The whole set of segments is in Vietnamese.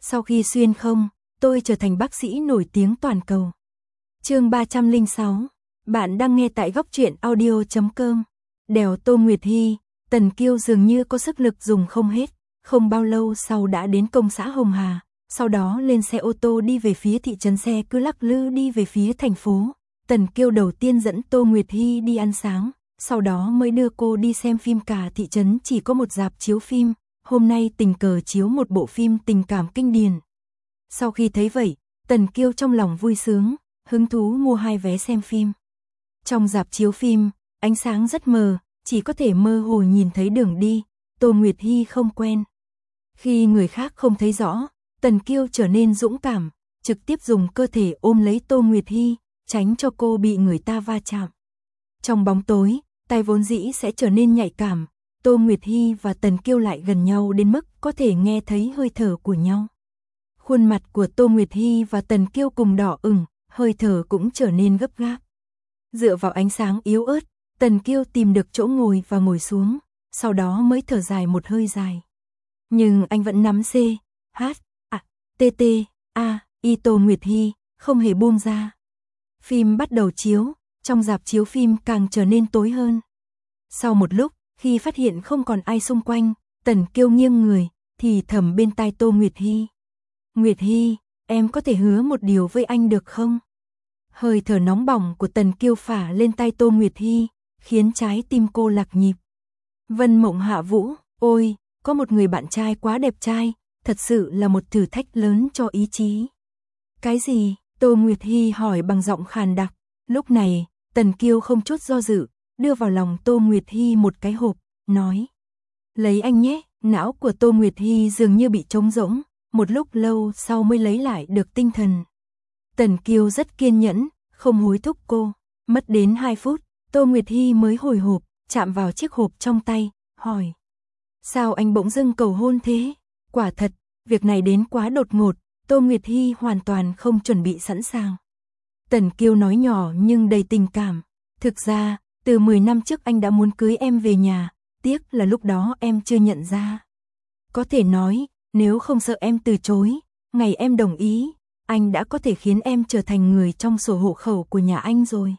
Sau khi xuyên không, tôi trở thành bác sĩ nổi tiếng toàn cầu. Chương 306. Bạn đang nghe tại góc truyện audio.com. Đèo Tô Nguyệt Hy, Tần Kiêu dường như có sức lực dùng không hết, không bao lâu sau đã đến công xã Hồng Hà, sau đó lên xe ô tô đi về phía thị trấn, xe cứ lắc lư đi về phía thành phố. Tần Kiêu đầu tiên dẫn Tô Nguyệt Hy đi ăn sáng, sau đó mới đưa cô đi xem phim. Cả thị trấn chỉ có một rạp chiếu phim, hôm nay tình cờ chiếu một bộ phim tình cảm kinh điển. Sau khi thấy vậy, Tần Kiêu trong lòng vui sướng, hứng thú mua 2 vé xem phim. Trong rạp chiếu phim, ánh sáng rất mờ, chỉ có thể mơ hồ nhìn thấy đường đi, Tô Nguyệt Hy không quen. Khi người khác không thấy rõ, Tần Kiêu trở nên dũng cảm, trực tiếp dùng cơ thể ôm lấy Tô Nguyệt Hy, tránh cho cô bị người ta va chạm. Trong bóng tối, tai vốn dĩ sẽ trở nên nhạy cảm, Tô Nguyệt Hy và Tần Kiêu lại gần nhau đến mức có thể nghe thấy hơi thở của nhau. Khuôn mặt của Tô Nguyệt Hy và Tần Kiêu cùng đỏ ửng, hơi thở cũng trở nên gấp gáp. Dựa vào ánh sáng yếu ớt, Tần Kiêu tìm được chỗ ngồi và ngồi xuống, sau đó mới thở dài một hơi dài. Nhưng anh vẫn nắm C, H, A, T, T, A, I Tô Nguyệt Hy, không hề buông ra. Phim bắt đầu chiếu, trong rạp chiếu phim càng trở nên tối hơn. Sau một lúc, khi phát hiện không còn ai xung quanh, Tần Kiêu nghiêng người, thì thầm bên tai Tô Nguyệt Hy. Nguyệt Hy, em có thể hứa một điều với anh được không? Hơi thở nóng bỏng của Tần Kiêu phả lên tai Tô Nguyệt Hy, khiến trái tim cô lạc nhịp. Vân Mộng Hạ Vũ, ôi, có một người bạn trai quá đẹp trai, thật sự là một thử thách lớn cho ý chí. Cái gì? Tô Nguyệt Hy hỏi bằng giọng khàn đặc. Lúc này, Tần Kiêu không chút do dự, đưa vào lòng Tô Nguyệt Hy một cái hộp, nói. Lấy anh nhé. Não của Tô Nguyệt Hy dường như bị trống rỗng, một lúc lâu sau mới lấy lại được tinh thần. Tần Kiêu rất kiên nhẫn, không hối thúc cô. Mất đến 2 phút, Tô Nguyệt Hy mới hồi hộp, chạm vào chiếc hộp trong tay, hỏi. Sao anh bỗng dưng cầu hôn thế? Quả thật, việc này đến quá đột ngột, Tô Nguyệt Hy hoàn toàn không chuẩn bị sẵn sàng. Tần Kiêu nói nhỏ nhưng đầy tình cảm. Thực ra, từ 10 năm trước anh đã muốn cưới em về nhà, tiếc là lúc đó em chưa nhận ra. Có thể nói, nếu không sợ em từ chối, ngày em đồng ý, anh đã có thể khiến em trở thành người trong sổ hộ khẩu của nhà anh rồi.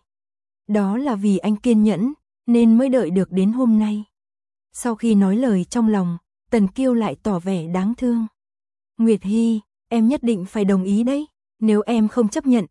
Đó là vì anh kiên nhẫn, nên mới đợi được đến hôm nay. Sau khi nói lời trong lòng, Tần Kiêu lại tỏ vẻ đáng thương. Nguyệt Hy, em nhất định phải đồng ý đấy, nếu em không chấp nhận,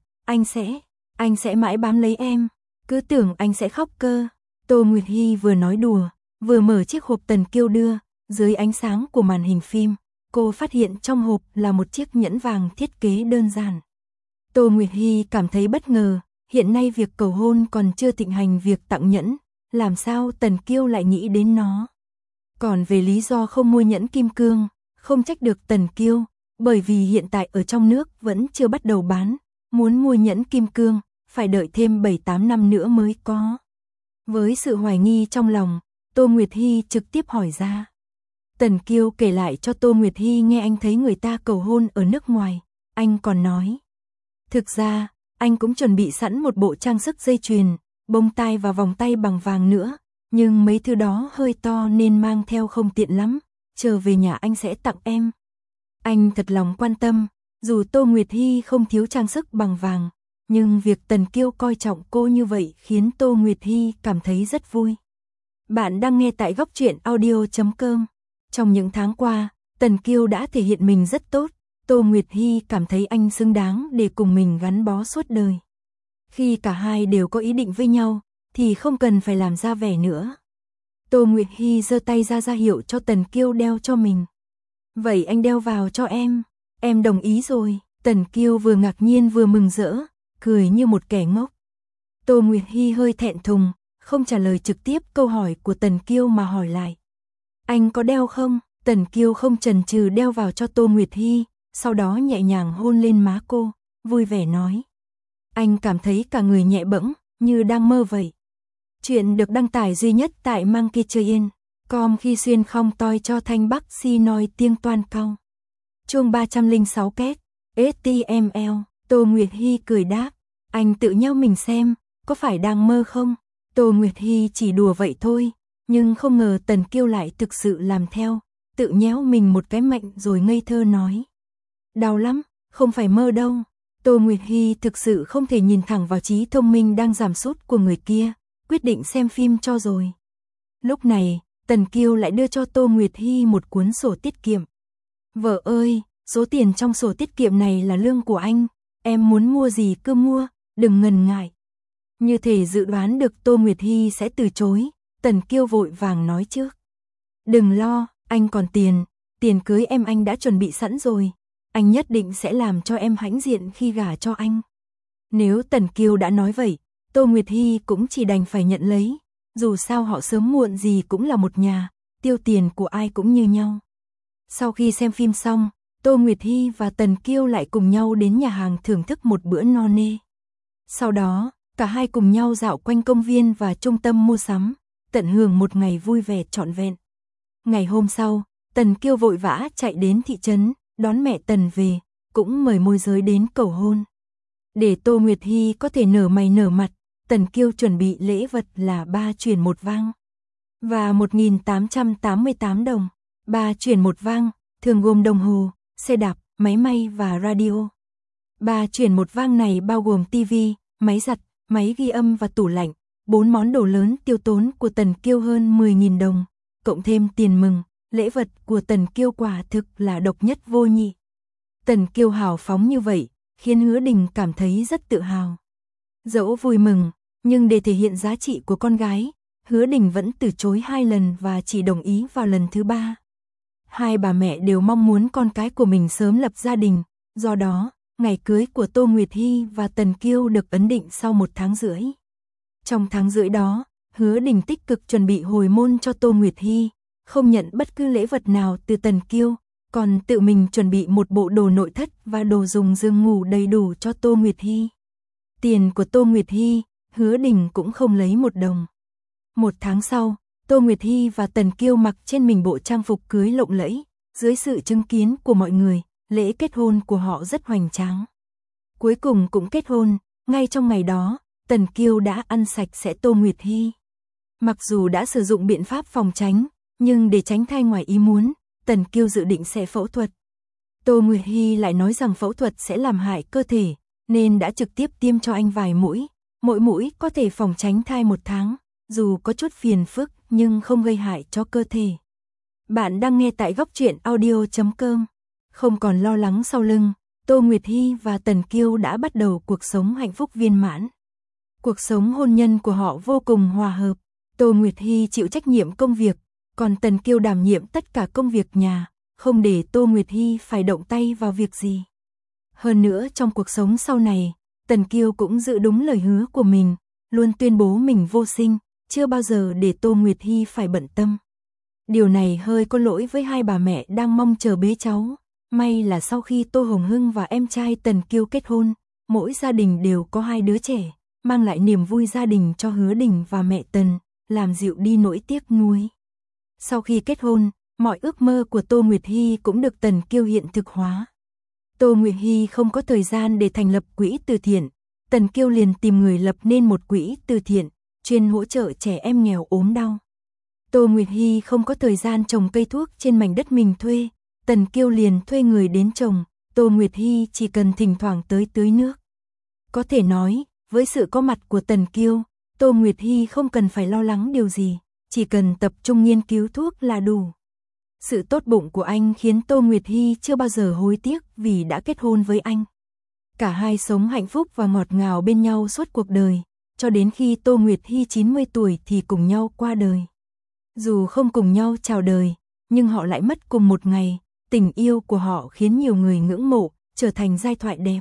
anh sẽ mãi bám lấy em, cứ tưởng anh sẽ khóc cơ. Tô Nguyệt Hy vừa nói đùa, vừa mở chiếc hộp Tần Kiêu đưa, dưới ánh sáng của màn hình phim, cô phát hiện trong hộp là một chiếc nhẫn vàng thiết kế đơn giản. Tô Nguyệt Hy cảm thấy bất ngờ, hiện nay việc cầu hôn còn chưa thịnh hành việc tặng nhẫn, làm sao Tần Kiêu lại nghĩ đến nó. Còn về lý do không mua nhẫn kim cương, không trách được Tần Kiêu, bởi vì hiện tại ở trong nước vẫn chưa bắt đầu bán, muốn mua nhẫn kim cương, phải đợi thêm 7-8 năm nữa mới có. Với sự hoài nghi trong lòng, Tô Nguyệt Hy trực tiếp hỏi ra. Tần Kiêu kể lại cho Tô Nguyệt Hy nghe anh thấy người ta cầu hôn ở nước ngoài, anh còn nói. Thực ra, anh cũng chuẩn bị sẵn một bộ trang sức dây chuyền, bông tai và vòng tay bằng vàng nữa, nhưng mấy thứ đó hơi to nên mang theo không tiện lắm, chờ về nhà anh sẽ tặng em. Anh thật lòng quan tâm, dù Tô Nguyệt Hy không thiếu trang sức bằng vàng, nhưng việc Tần Kiêu coi trọng cô như vậy khiến Tô Nguyệt Hy cảm thấy rất vui. Bạn đang nghe tại góc truyện audio.com. Trong những tháng qua, Tần Kiêu đã thể hiện mình rất tốt, Tô Nguyệt Hy cảm thấy anh xứng đáng để cùng mình gắn bó suốt đời. Khi cả hai đều có ý định với nhau, thì không cần phải làm ra vẻ nữa. Tô Nguyệt Hy giơ tay ra hiệu cho Tần Kiêu đeo cho mình. Vậy anh đeo vào cho em đồng ý rồi. Tần Kiêu vừa ngạc nhiên vừa mừng rỡ, cười như một kẻ ngốc. Tô Nguyệt Hy hơi thẹn thùng, không trả lời trực tiếp câu hỏi của Tần Kiêu mà hỏi lại. Anh có đeo không? Tần Kiêu không chần chừ đeo vào cho Tô Nguyệt Hy, sau đó nhẹ nhàng hôn lên má cô, vui vẻ nói. Anh cảm thấy cả người nhẹ bẫng, như đang mơ vậy. Chuyện được đăng tải duy nhất tại Monkeytrain.com khi xuyên không toi cho thanh bắc si nói tiếng toan cao. Chương 306 kết, HTML, Tô Nguyệt Hy cười đáp. Anh tự nheo mình xem, có phải đang mơ không? Tô Nguyệt Hy chỉ đùa vậy thôi, nhưng không ngờ Tần Kiêu lại thực sự làm theo, tự nhéo mình một cái mạnh rồi ngây thơ nói. Đau lắm, không phải mơ đâu. Tô Nguyệt Hy thực sự không thể nhìn thẳng vào trí thông minh đang giảm sút của người kia, quyết định xem phim cho rồi. Lúc này, Tần Kiêu lại đưa cho Tô Nguyệt Hy một cuốn sổ tiết kiệm. Vợ ơi, số tiền trong sổ tiết kiệm này là lương của anh, em muốn mua gì cứ mua, đừng ngần ngại. Như thể dự đoán được Tô Nguyệt Hy sẽ từ chối, Tần Kiêu vội vàng nói trước. Đừng lo, anh còn tiền cưới em anh đã chuẩn bị sẵn rồi, anh nhất định sẽ làm cho em hãnh diện khi gả cho anh. Nếu Tần Kiêu đã nói vậy, Tô Nguyệt Hy cũng chỉ đành phải nhận lấy, dù sao họ sớm muộn gì cũng là một nhà, tiêu tiền của ai cũng như nhau. Sau khi xem phim xong, Tô Nguyệt Hy và Tần Kiêu lại cùng nhau đến nhà hàng thưởng thức một bữa no nê. Sau đó, cả hai cùng nhau dạo quanh công viên và trung tâm mua sắm, tận hưởng một ngày vui vẻ trọn vẹn. Ngày hôm sau, Tần Kiêu vội vã chạy đến thị trấn, đón mẹ Tần về, cũng mời môi giới đến cầu hôn. Để Tô Nguyệt Hy có thể nở mày nở mặt, Tần Kiêu chuẩn bị lễ vật là 3 chuyền 1 vang và 1.888 đồng. 3 chuyền 1 vang, thường gồm đồng hồ, xe đạp, máy may và radio. 3 chuyền 1 vang này bao gồm tivi, máy giặt, máy ghi âm và tủ lạnh. 4 món đồ lớn tiêu tốn của Tần Kiêu hơn 10.000 đồng, cộng thêm tiền mừng, lễ vật của Tần Kiêu quả thực là độc nhất vô nhị. Tần Kiêu hào phóng như vậy, khiến Hứa Đình cảm thấy rất tự hào. Dẫu vui mừng, nhưng để thể hiện giá trị của con gái, Hứa Đình vẫn từ chối 2 lần và chỉ đồng ý vào lần thứ 3. Hai bà mẹ đều mong muốn con cái của mình sớm lập gia đình, do đó, ngày cưới của Tô Nguyệt Hy và Tần Kiêu được ấn định sau 1 tháng rưỡi. Trong tháng rưỡi đó, Hứa Đình tích cực chuẩn bị hồi môn cho Tô Nguyệt Hy, không nhận bất cứ lễ vật nào từ Tần Kiêu, còn tự mình chuẩn bị một bộ đồ nội thất và đồ dùng giường ngủ đầy đủ cho Tô Nguyệt Hy. Tiền của Tô Nguyệt Hy, Hứa Đình cũng không lấy 1 đồng. 1 tháng sau, Tô Nguyệt Hy và Tần Kiêu mặc trên mình bộ trang phục cưới lộng lẫy, dưới sự chứng kiến của mọi người, lễ kết hôn của họ rất hoành tráng. Cuối cùng cũng kết hôn, ngay trong ngày đó, Tần Kiêu đã ăn sạch sẽ Tô Nguyệt Hy. Mặc dù đã sử dụng biện pháp phòng tránh, nhưng để tránh thai ngoài ý muốn, Tần Kiêu dự định sẽ phẫu thuật. Tô Nguyệt Hy lại nói rằng phẫu thuật sẽ làm hại cơ thể, nên đã trực tiếp tiêm cho anh vài mũi, mỗi mũi có thể phòng tránh thai 1 tháng, dù có chút phiền phức nhưng không gây hại cho cơ thể. Bạn đang nghe tại góc truyện audio.com. Không còn lo lắng sau lưng, Tô Nguyệt Hy và Tần Kiêu đã bắt đầu cuộc sống hạnh phúc viên mãn. Cuộc sống hôn nhân của họ vô cùng hòa hợp. Tô Nguyệt Hy chịu trách nhiệm công việc, còn Tần Kiêu đảm nhiệm tất cả công việc nhà, không để Tô Nguyệt Hy phải động tay vào việc gì. Hơn nữa trong cuộc sống sau này, Tần Kiêu cũng giữ đúng lời hứa của mình, luôn tuyên bố mình vô sinh, chưa bao giờ để Tô Nguyệt Hy phải bận tâm. Điều này hơi có lỗi với hai bà mẹ đang mong chờ bế cháu. May là sau khi Tô Hồng Hưng và em trai Tần Kiêu kết hôn, mỗi gia đình đều có 2 đứa trẻ, mang lại niềm vui gia đình cho Hứa Đình và mẹ Tần, làm dịu đi nỗi tiếc nuối. Sau khi kết hôn, mọi ước mơ của Tô Nguyệt Hy cũng được Tần Kiêu hiện thực hóa. Tô Nguyệt Hy không có thời gian để thành lập quỹ từ thiện, Tần Kiêu liền tìm người lập nên một quỹ từ thiện, chuyên hỗ trợ trẻ em nghèo ốm đau. Tô Nguyệt Hy không có thời gian trồng cây thuốc trên mảnh đất mình thuê, Tần Kiêu liền thuê người đến trồng, Tô Nguyệt Hy chỉ cần thỉnh thoảng tới tưới nước. Có thể nói, với sự có mặt của Tần Kiêu, Tô Nguyệt Hy không cần phải lo lắng điều gì, chỉ cần tập trung nghiên cứu thuốc là đủ. Sự tốt bụng của anh khiến Tô Nguyệt Hy chưa bao giờ hối tiếc vì đã kết hôn với anh. Cả hai sống hạnh phúc và ngọt ngào bên nhau suốt cuộc đời, cho đến khi Tô Nguyệt Hy 90 tuổi thì cùng nhau qua đời. Dù không cùng nhau chào đời, nhưng họ lại mất cùng một ngày, tình yêu của họ khiến nhiều người ngưỡng mộ, trở thành giai thoại đẹp.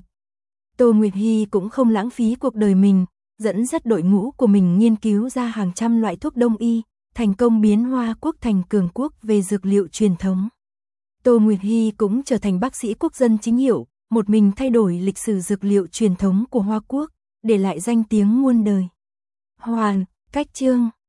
Tô Nguyệt Hy cũng không lãng phí cuộc đời mình, dẫn dắt đội ngũ của mình nghiên cứu ra hàng trăm loại thuốc đông y, thành công biến Hoa Quốc thành cường quốc về dược liệu truyền thống. Tô Nguyệt Hy cũng trở thành bác sĩ quốc dân chính hiệu, một mình thay đổi lịch sử dược liệu truyền thống của Hoa Quốc, để lại danh tiếng muôn đời. Hoàn, cách chương